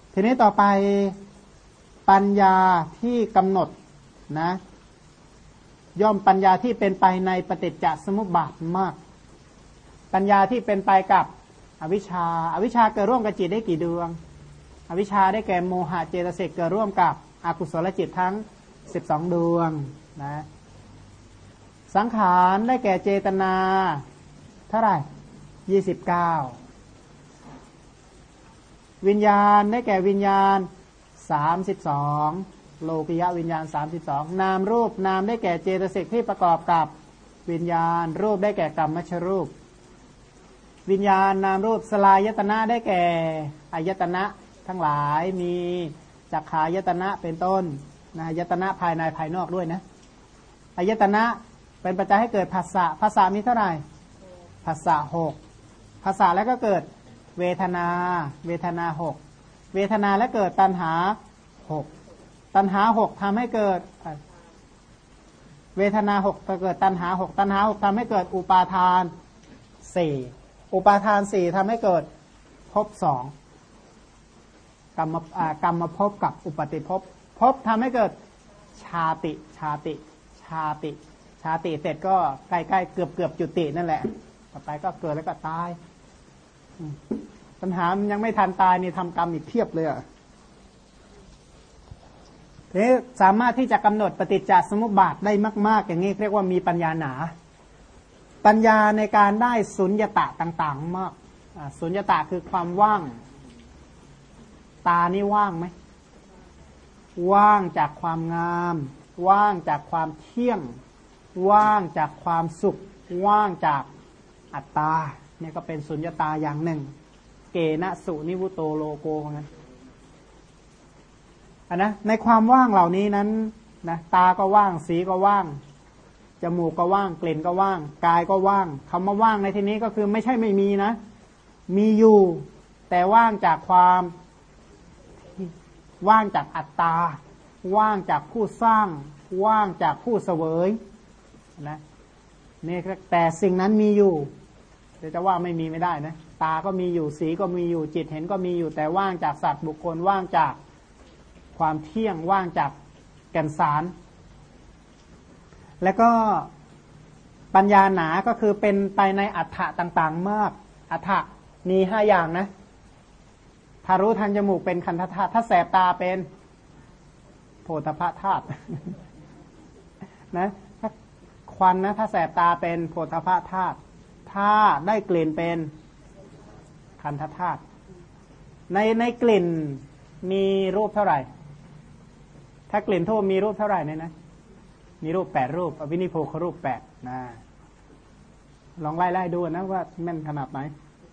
ทีนี้ต่อไปปัญญาที่กำหนดนะย่อมปัญญาที่เป็นไปในปฏิจจสมุปบาทมากปัญญาที่เป็นไปกับอวิชชาอวิชชาเกิดร่วมกับจิตได้กี่ดวงอวิชชาได้แก่โมหะเจตสิกเกิดร่วมกับอกุศลจิตทั้ง12ดวงนะสังขารได้แก่เจตนาเท่าไหร่29วิญญาณได้แก่วิญญาณ32โลกิยะวิญญาณ32นามรูปนามได้แก่เจตสิกที่ประกอบกับวิญญาณรูปได้แก่กรรมชรูปวิญญาณนามรูปสลายตนะได้แก่อายตนะทั้งหลายมีจักขายตนะเป็นต้นนะอายตนะภายในภายนอกด้วยนะอายตนะเป็นปัจจัยให้เกิดผัสสะผัสสะมีเท่าไหร่ผัสสะ6ผัสสะแล้วก็เกิดเวทนาเวทนา6เวทนาแล้วเกิดตัณหา6ตัณหา6ทำให้เกิดเวทนา6เกิดตัณหา6ตัณหา6ทำให้เกิดอุปาทาน4อุปาทาน4ทำให้เกิดภพ2กรรมภพกับอุปาติภพภพทำให้เกิดชาติเสร็จก็ใกล้ๆเกือบจุตินั่นแหละต่อไปก็เกิดแล้วก็ตายปัญหามันยังไม่ทันตายนี่ทำกรรมอีกเพียบเลยอ่ะนี่สามารถที่จะกำหนดปฏิจจสมุปบาทได้มากๆอย่างนี้เรียกว่ามีปัญญาหนาปัญญาในการได้สุญญตะต่างๆมากสุญญตะคือความว่างตานี่ว่างไหมว่างจากความงามว่างจากความเที่ยงว่างจากความสุขว่างจากอัตตาเนี่ยก็เป็นสุญญตาอย่างหนึ่งเกนะสุนิวุโตโลโกเหมือนกันนะในความว่างเหล่านี้นั้นนะตาก็ว่างสีก็ว่างจมูกก็ว่างกลิ่นก็ว่างกายก็ว่างคำว่าว่างในที่นี้ก็คือไม่ใช่ไม่มีนะมีอยู่แต่ว่างจากความว่างจากอัตตาว่างจากผู้สร้างว่างจากผู้เสวยนะนี่แต่สิ่งนั้นมีอยู่จะว่าไม่มีไม่ได้นะตาก็มีอยู่สีก็มีอยู่จิตเห็นก็มีอยู่แต่ว่างจากสัตว์บุคคลว่างจากความเที่ยงว่างจากแก่นสารแล้วก็ปัญญาหนาก็คือเป็นไปในอัฏฐะต่างๆมากอัฏฐะมี5อย่างนะถ้ารู้ทางจมูกเป็นคันธธาตุถ้าแสบตาเป็นโผฏฐัพพธาตุนะถ้าควันนะถ้าแสบตาเป็นโผฏฐัพพธาตุถ้าได้กลิ่นเป็นคันธธาตุในกลิ่นมีรูปเท่าไหร่ถ้ากลิ่นทูบมีรูปเท่าไหร่เนี่ยนะมีรูป8รูปอวินิโพครูป8นะลองไล่ดูนะว่าแม่นขนาดไหน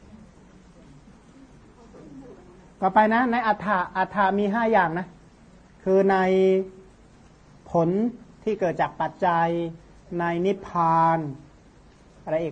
ต่อไปนะในอัฏฐามี5อย่างนะคือในผลที่เกิดจากปัจจัยในนิพพานอะไรอีก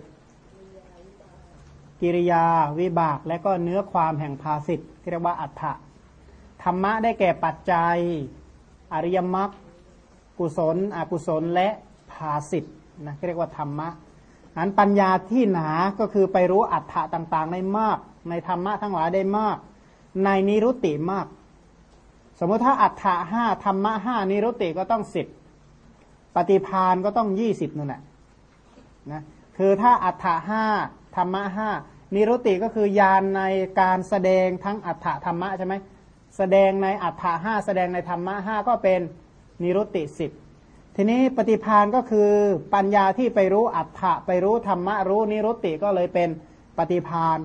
กิริยาวิบากและก็เนื้อความแห่งภาสิทธิ์ที่เรียกว่าอัฏฐะธรรมะได้แก่ปัจจัยอริยมรรคกุศลอกุศลและภาสิทธิ์นะเรียกว่าธรรมะอันปัญญาที่หนาก็คือไปรู้อัฏฐะต่างๆได้มากในธรรมะทั้งหลายได้มากในนิรุตติมากสมมติถ้าอัฏฐะ5ธรรมะ5นิรุตติก็ต้อง10ปฏิภาณก็ต้อง20นั่นแหละนะคือถ้าอัฏฐะ5ธรรมะ5นิรุตติก็คือญาณในการแสดงทั้งอัฏฐะธรรมะใช่ไหมแสดงในอัฏฐะ5แสดงในธรรมะ5ก็เป็นนิรุตติ10ทีนี้ปฏิภาณก็คือปัญญาที่ไปรู้อัฏฐะไปรู้ธรรมะรู้นิรุตติก็เลยเป็นปฏิภาณ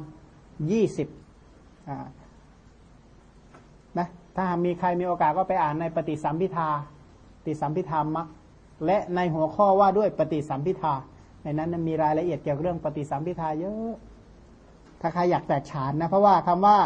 20นะถ้ามีใครมีโอกาสก็ไปอ่านในปฏิสัมภิทามัคและในหัวข้อว่าด้วยปฏิสัมภิทาในนั้นมีรายละเอียดเกี่ยวกับเรื่องปฏิสัมภิทาเยอะถ้าใครอยากแตกฉานนะเพราะว่าคำว่า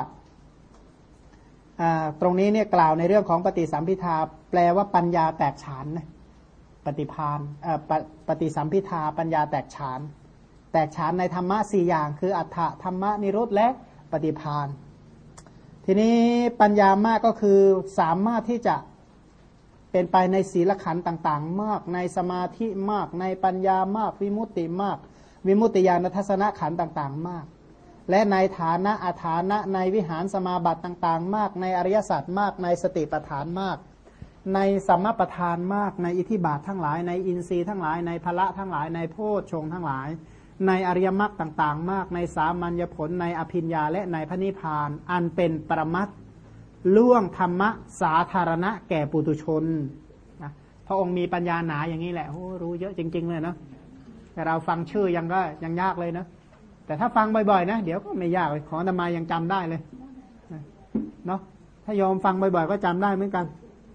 ตรงนี้เนี่ยกล่าวในเรื่องของปฏิสัมภิทาแปลว่าปัญญาแตกฉานนะปฏิสัมภิทาปัญญาแตกฉานในธรรมะ4อย่างคืออัฏฐะธรรมะนิรุตและปฏิภาณทีนี้ปัญญามากก็คือสามารถที่จะเป็นไปในศีลขันธ์ต่างๆมากในสมาธิมากในปัญญามากวิมุตติมากวิมุตติญาณทัศนขันธ์ต่างๆมากและในฐานะอาฐานะในวิหารสมาบัติต่างๆมากในอริยสัจมากในสติปัฏฐานมากในสัมมาปัฏฐานมากในอิทธิบาททั้งหลายในอินทรีย์ทั้งหลายในพละทั้งหลายในโพชฌงค์ทั้งหลายในอริยมรรคต่างๆมากในสามัญญผลในอภิญญาและในพระนิพพานอันเป็นปรมัตถ์ล่วงธรรมะสาธารณะแก่ปุถุชนนะพระองค์มีปัญญาหนาอย่างนี้แหละโอ้รู้เยอะจริงๆเลยเนาะแต่เราฟังชื่อยังยากเลยนะแต่ถ้าฟังบ่อยๆนะเดี๋ยวก็ไม่ยากเลยของอาตมายังจำได้เลยเนาะถ้ายอมฟังบ่อยๆก็จำได้เหมือนกัน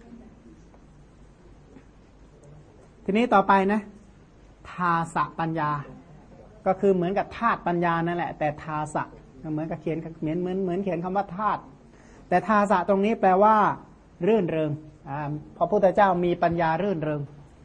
ทีนี้ต่อไปนะทาสะปัญญาก็คือเหมือนกับธาตุปัญญานั่นแหละแต่ทาสะเหมือนกับเขียนเหมือนเขียนคำว่าธาตุแต่ทาสะตรงนี้แปลว่ารื่นเริงพระพุทธเจ้ามีปัญญารื่นเริง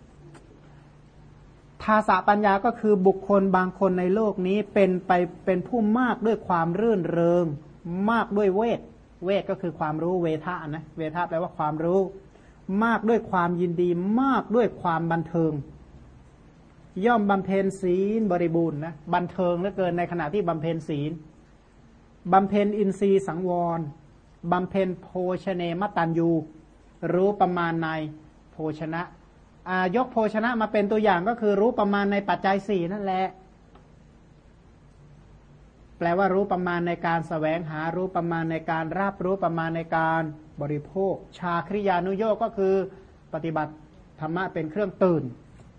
ทาสะปัญญาก็คือบุคคลบางคนในโลกนี้เป็นผู้มากด้วยความรื่นเริงมากด้วยเวทก็คือความรู้เวทะนะเวทะแปลว่าความรู้มากด้วยความยินดีมากด้วยความบันเทิงย่อมบำเพ็ญศีลบริบูรณ์นะบันเทิงเหลือเกินในขณะที่บำเพ็ญศีลบำเพ็ญอินทรีย์สังวรบำเพ็ญโภชเนมตัญญูรู้ประมาณในโภชนะยกโภชนะมาเป็นตัวอย่างก็คือรู้ประมาณในปัจจัยสี่นั่นแหละแปลว่ารู้ประมาณในการแสวงหารู้ประมาณในการรับรู้ประมาณในการบริโภคชาคริยานุโยคก็คือปฏิบัติธรรมะเป็นเครื่องตื่น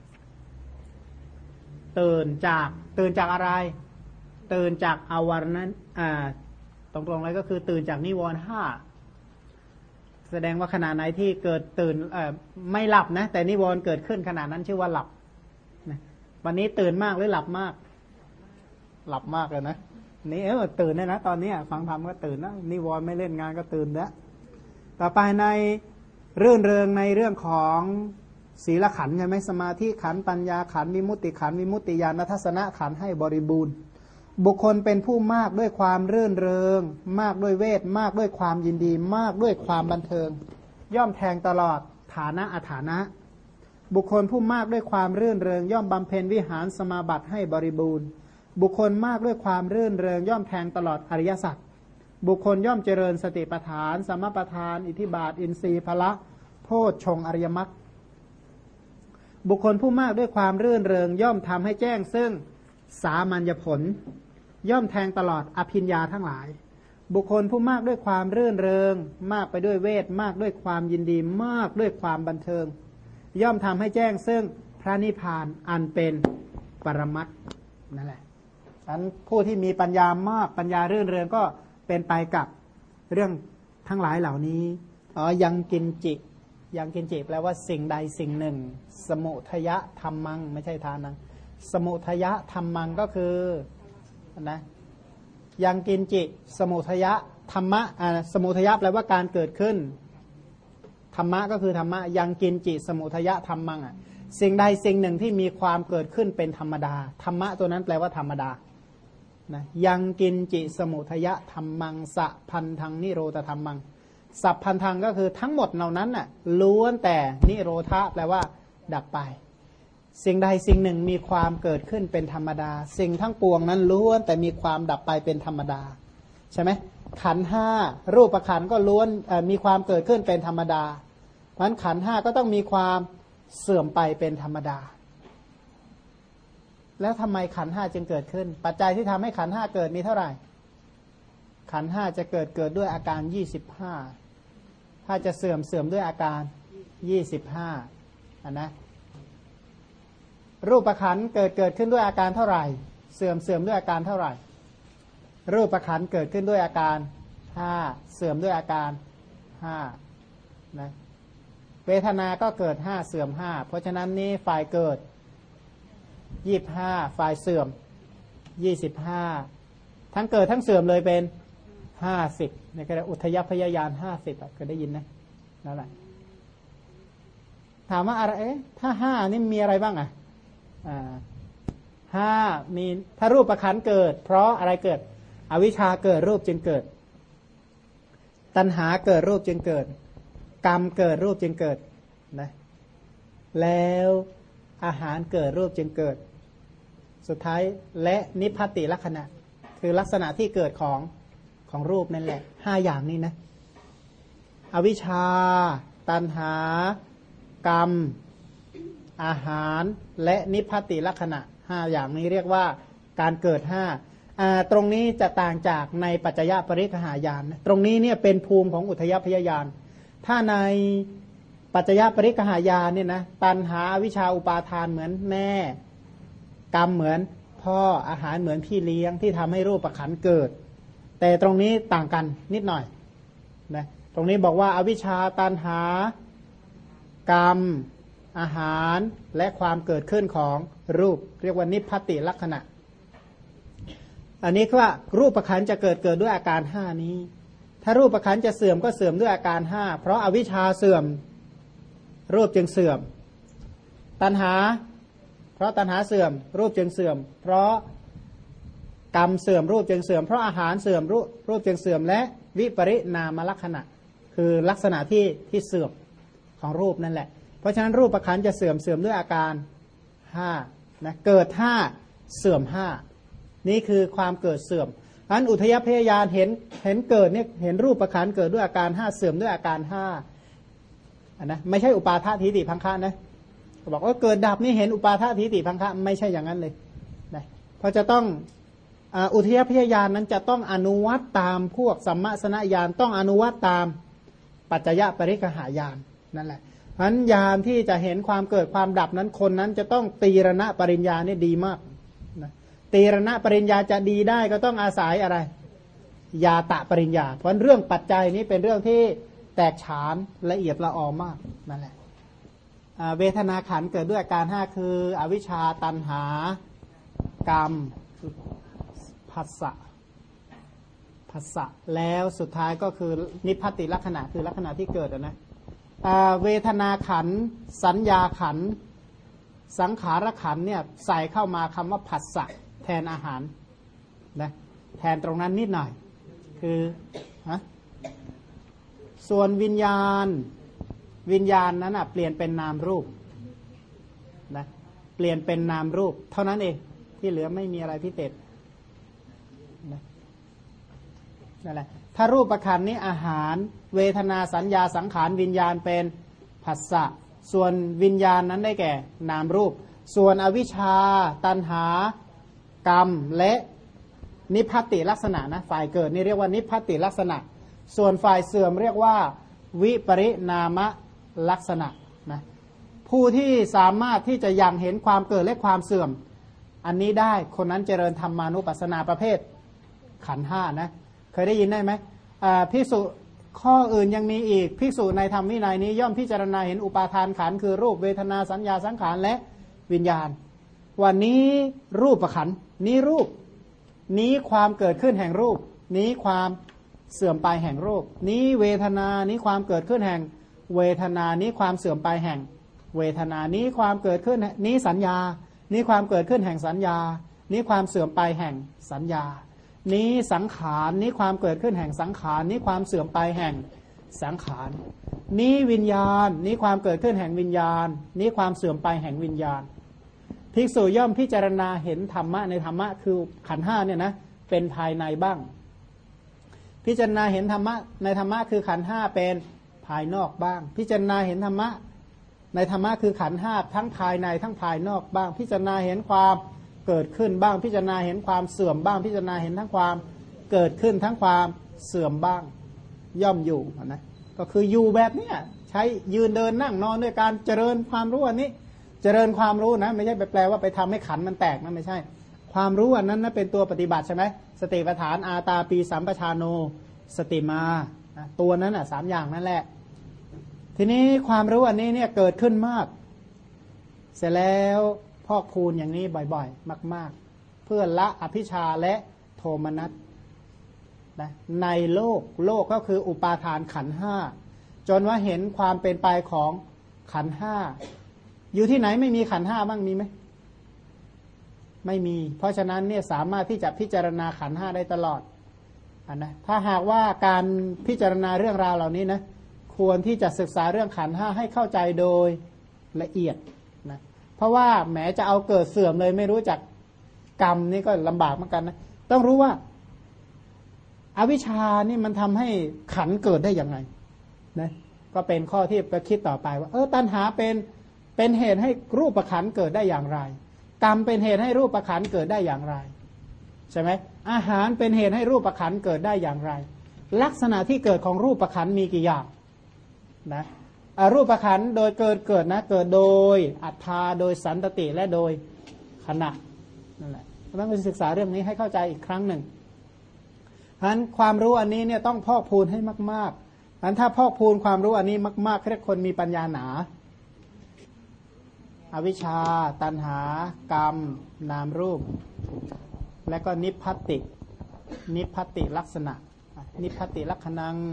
จากอะไรตื่นจากอวรนั้นตรงๆเลยก็คือตื่นจากนิวรณ์ห้าแสดงว่าขณะไหนที่เกิดตื่นไม่หลับนะแต่นิวรณ์เกิดขึ้นขณะนั้นชื่อว่าหลับนะวันนี้ตื่นมากหรือหลับมากหลับมากเลยนะนี่ตื่นได้นะตอนนี้ฟังธรรมก็ตื่นนะนิวรณ์ไม่เล่นงานก็ตื่นแล้วต่อไปในรื่นเริงในเรื่องของศีลขันธ์ใช่ไหมสมาธิขันธ์ปัญญาขันธ์วิมุตติขันธ์วิมุตติญาณทัศนะขันธ์ให้บริบูรณ์บุคคลเป็นผู้มากด้วยความรื่นเริงมากด้วยเวทมากด้วยความยินดีมากด้วยความบันเทิงย่อมแทงตลอดฐานะอฐานะบุคคลผู้มากด้วยความรื่นเริงย่อมบำเพ็ญวิหารสมาบัติให้บริบูรณ์บุคคลมากด้วยความรื่นเริงย่อมแทงตลอดอริยสัจบุคคลย่อมเจริญสติปัฏฐานสัมมาปัฏฐานอิทธิบาทอินทรีย์พละโพชฌงค์อริยมรรคบุคคลผู้มากด้วยความรื่นเริงย่อมทำให้แจ้งซึ่งสามัญญผลย่อมแทงตลอดอภิญญาทั้งหลายบุคคลผู้มากด้วยความรื่นเริงมากไปด้วยเวทมากด้วยความยินดีมากด้วยความบันเทิงย่อมทำให้แจ้งซึ่งพระนิพพานอันเป็นปรมัตถ์นั่นแหละฉะนั้นผู้ที่มีปัญญามากปัญญารื่นเริงก็เป็นไปกับเรื่องทั้งหลายเหล่านี้ยังกินจิแปลว่าสิ่งใดสิ่งหนึ่งสมุทยะธรรมังไม่ใช่ทานังสมุทยะธรรมังก็คือนะยังกินจิสมุทยะธรรมะสมุทยะแปลว่าการเกิดขึ้นธรรมะก็คือธรรมะยังกินจิสมุทยะธรรมังสิ่งใดสิ่งหนึ่งที่มีความเกิดขึ้นเป็นธรรมดาธรรมะตัวนั้นแปลว่าธรรมดานะยังกินจิสมุทยะธรรมังสะพันธังนิโรธธรรมังสัพพันธังก็คือทั้งหมดเหล่านั้นน่ะล้วนแต่นิโรธะแปลว่าดับไปสิ่งใดสิ่งหนึ่งมีความเกิดขึ้นเป็นธรรมดาสิ่งทั้งปวงนั้นล้วนแต่มีความดับไปเป็นธรรมดาใช่ไหมขันธ์ห้ารูปขันธ์ก็ล้วนมีความเกิดขึ้นเป็นธรรมดาเพราะฉะนั้นขันธ์ห้าก็ต้องมีความเสื่อมไปเป็นธรรมดาแล้วทำไมขันธ์ห้าจึงเกิดขึ้นปัจจัยที่ทำให้ขันธ์ห้าเกิดมีเท่าไหร่ขันธ์ห้าจะเกิดด้วยอาการ25ถ้าจะเสื่อมด้วยอาการ25นะรูปขันธ์เกิดขึ้นด้วยอาการเท่าไหร่เสื่อมด้วยอาการเท่าไหร่รูปขันธ์เกิดขึ้นด้วยอาการ5เสื่อมด้วยอาการ5นะเวทนาก็เกิด5เสื่อม5เพราะฉะนั้นนี่ฝ่ายเกิด25ฝ่ายเสื่อม25ทั้งเกิดทั้งเสื่อมเลยเป็น50เนี่ยก็ได้อุทยพยายาน50ก็ได้ยินนะนั่นแหละถามว่าอะไรถ้า5นี่มีอะไรบ้าง5มีถ้ารูปขันธ์เกิดเพราะอะไรเกิดอวิชชาเกิดรูปจึงเกิดตัณหาเกิดรูปจึงเกิดกรรมเกิดรูปจึงเกิดนะแล้วอาหารเกิดรูปจึงเกิดสุดท้ายและนิพพติลักษณะคคือลักษณะที่เกิดของรูปนั่นแหละ5อย่างนี้นะอวิชชาตัณหากรรมอาหารและนิพพติลักษณะ5อย่างนี้เรียกว่าการเกิด5ตรงนี้จะต่างจากในปัจจยปริคหายานตรงนี้เนี่ยเป็นภูมิของอุทยพยญาณถ้าในปัจจยปริคหายานเนี่ยนะตัณหาอวิชชาอุปาทานเหมือนแม่กรรมเหมือนพ่ออาหารเหมือนพี่เลี้ยงที่ทำให้รูปขันธ์เกิดแต่ตรงนี้ต่างกันนิดหน่อยนะตรงนี้บอกว่าอวิชชาตัณหากรรมอาหารและความเกิดขึ้นของรูปเรียกว่านิพพติลักษณะอันนี้คือว่ารูปขันธ์จะเกิดด้วยอาการ5นี้ถ้ารูปขันธ์จะเสื่อมก็เสื่อมด้วยอาการ5เพราะอวิชชาเสื่อมรูปจึงเสื่อมตัณหาเพราะตัณหาเสื่อมรูปจึงเสื่อมเพราะกรรมเสื่อมรูปจึงเสื่อมเพราะอาหารเสื่อมรูปจึงเสื่อมและวิปริณามลักษณะคือลักษณะที่เสื่อมของรูปนั่นแหละเพราะฉะนั้นรูปขันธ์จะเสื่อมด้วยอาการ5นะเกิด5เสื่อม5นี่คือความเกิดเสื่อมอันอุทยพยญาณเห็นเกิดเนี่ยเห็นรูปขันธ์เกิดด้วยอาการ5เสื่อมด้วยอาการ5นะไม่ใช่อุปาททิฏฐิพังคะนะบอกว่าเกิดดับนี่เห็นอุปาททิฏฐิพังคะไม่ใช่อย่างนั้นเลยนะเพราะจะต้องอุทยพยญาณนั้นจะต้องอนุวัตตามพวกสัมมาสนญาณต้องอนุวัตตามปัจจยปริคหายานนั่นแหละเพราะฉะนั้นญาณที่จะเห็นความเกิดความดับนั้นคนนั้นจะต้องตีรณปริญญาเนี่ยดีมากนะตีรณปริญญาจะดีได้ก็ต้องอาศัยอะไรญาตะปริญญาเพราะเรื่องปัจจัยนี้เป็นเรื่องที่แตกฉานละเอียดละออมากนั่นแหละเวทนาขันธ์เกิดด้วยอาการ5คืออวิชชาตัณหากรรมผัสสะแล้วสุดท้ายก็คือนิพพติลักษณะคือลักษณะที่เกิดนะเวทนาขันธ์สัญญาขันธ์สังขารขันธ์เนี่ยใส่เข้ามาคำว่าผัสสะแทนอาหารนะแทนตรงนั้นนิดหน่อยคือส่วนวิญญาณนั้นเปลี่ยนเป็นนามรูปนะเปลี่ยนเป็นนามรูปเท่านั้นเองที่เหลือไม่มีอะไรพิเศษนั่นแหละถ้ารูปขันธ์นี้อาหารเวทนาสัญญาสังขารวิญญาณเป็นผัสสะส่วนวิญญาณนั้นได้แก่นามรูปส่วนอวิชชาตัณหากรรมและนิพพติลักษณะนะฝ่ายเกิดนี่เรียกว่านิพพติลักษณะส่วนฝ่ายเสื่อมเรียกว่าวิปริณามลักษณะนะผู้ที่สามารถที่จะยังเห็นความเกิดและความเสื่อมอันนี้ได้คนนั้นเจริญธรรมานุปัสสนาประเภทขันธ์5นะเคยได้ยินได้ไหมภิกษุข้ออื่นยังมีอีกภิกษุในธรรมวินัยนี้ย่อมพิจารณาเห็นอุปาทานขันธ์คือรูปเวทนาสัญญาสังขารและวิญญาณวันนี้รูปขันธ์นี้รูปนี้ความเกิดขึ้นแห่งรูปนี้ความเสื่อมไปแห่งรูปนี้เวทนานี้ความเกิดขึ้นแห่งเวทนานี้ความเสื่อมไปแห่งเวทนานี้ความเกิดขึ้นนี้สัญญานี้ความเกิดขึ้นแห่งสัญญานี้ความเสื่อมไปแห่งสัญญานี้สังขารนี้ความเกิดขึ้นแห่งสังขารนี้ความเสื่อมไปแห่งสังขารนี้วิญญาณนี้ความเกิดขึ้นแห่งวิญญาณนี้ความเสื่อมไปแห่งวิญญาณภิกษุย่อมพิจารณาเห็นธรรมะในธรรมะคือขันธ์5เนี่ยนะเป็นภายในบ้างพิจารณาเห็นธรรมะในธรรมะคือขันธ์5เป็นภายนอกบ้างพิจารณาเห็นธรรมะในธรรมะคือขันธ์5ทั้งภายในทั้งภายนอกบ้างพิจารณาเห็นความเกิดขึ้นบ้างพิจารณาเห็นความเสื่อมบ้างพิจารณาเห็นทั้งความเกิดขึ้นทั้งความเสื่อมบ้างย่อมอยู่นะก็คืออยู่แบบเนี้ยใช้ยืนเดินนั่งนอนด้วยการเจริญความรู้อันนี้เจริญความรู้นะไม่ใช่แปลว่าไปทำให้ขันมันแตกนะไม่ใช่ความรู้อันนั้นนะเป็นตัวปฏิบัติใช่ไหมสติปัฏฐานอาตาปีสัมปชาโนสติมาตัวนั้นอ่ะ3อย่างนั่นแหละทีนี้ความรู้อันนี้เนี่ยเกิดขึ้นมากเสร็จแล้วพอกพูนอย่างนี้บ่อยๆมากๆเพื่อละอภิชาและโทมนัสนะในโลกก็คืออุปาทานขันธ์5จนว่าเห็นความเป็นไปของขันธ์5อยู่ที่ไหนไม่มีขันธ์5บ้างมีไหมไม่มีเพราะฉะนั้นเนี่ยสามารถที่จะพิจารณาขันธ์5ได้ตลอดนะถ้าหากว่าการพิจารณาเรื่องราวเหล่านี้นะควรที่จะศึกษาเรื่องขันธ์5ให้เข้าใจโดยละเอียดนะเพราะว่าแม้จะเอาเกิดเสื่อมเลยไม่รู้จักกรรมนี่ก็ลำบากเหมือนกันนะต้องรู้ว่าอวิชชานี่มันทำให้ขันเกิดได้ยังไงนะก็เป็นข้อที่ไปคิดต่อไปว่าตัณหาเป็นเหตุให้รูปขันเกิดได้อย่างไรกรรมเป็นเหตุให้รูปขันเกิดได้อย่างไรใช่ไหมอาหารเป็นเหตุให้รูปขันเกิดได้อย่างไรลักษณะที่เกิดของรูปขันมีกี่อย่างนะรูปขันโดยเกิดนะเกิดโดยอัตตาโดยสันตติและโดยขณะนั่นแหละต้องไปศึกษาเรื่องนี้ให้เข้าใจอีกครั้งหนึ่งฉะนั้นความรู้อันนี้เนี่ยต้องพอกพูนให้มากๆฉะนั้นถ้าพอกพูนความรู้อันนี้มากๆเรียกคนมีปัญญาหนาอวิชชาตัณหากรรมนามรูปและก็นิพพัตติลักษณะนิพพัตติลักขณัง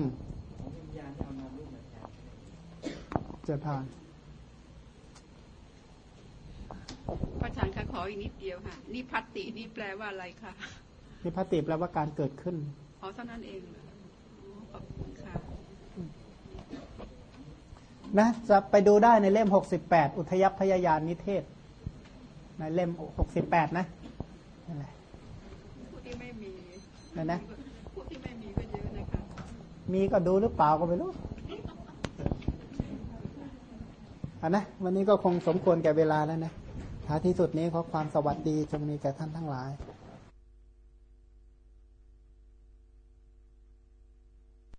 เจริญพรพระอาจารย์คะขออีกนิดเดียวค่ะนิพพัตตินี่แปลว่าอะไรคะนิพพัตติแปลว่าการเกิดขึ้นเท่านั้นเองขอบคุณค่ะนะจะไปดูได้ในเล่ม68อุทยพยายานนิเทศในเล่ม68นะนั่นแหละผู้ที่ไม่มีนะผู้ที่ไม่มีก็เยอะนะคะมีก็ดูหรือเปล่าก็ไม่รู้นะวันนี้ก็คงสมควรแก่เวลาแล้วนะท้ายที่สุดนี้ขอความสวัสดีจงมีแก่ท่านทั้งหลาย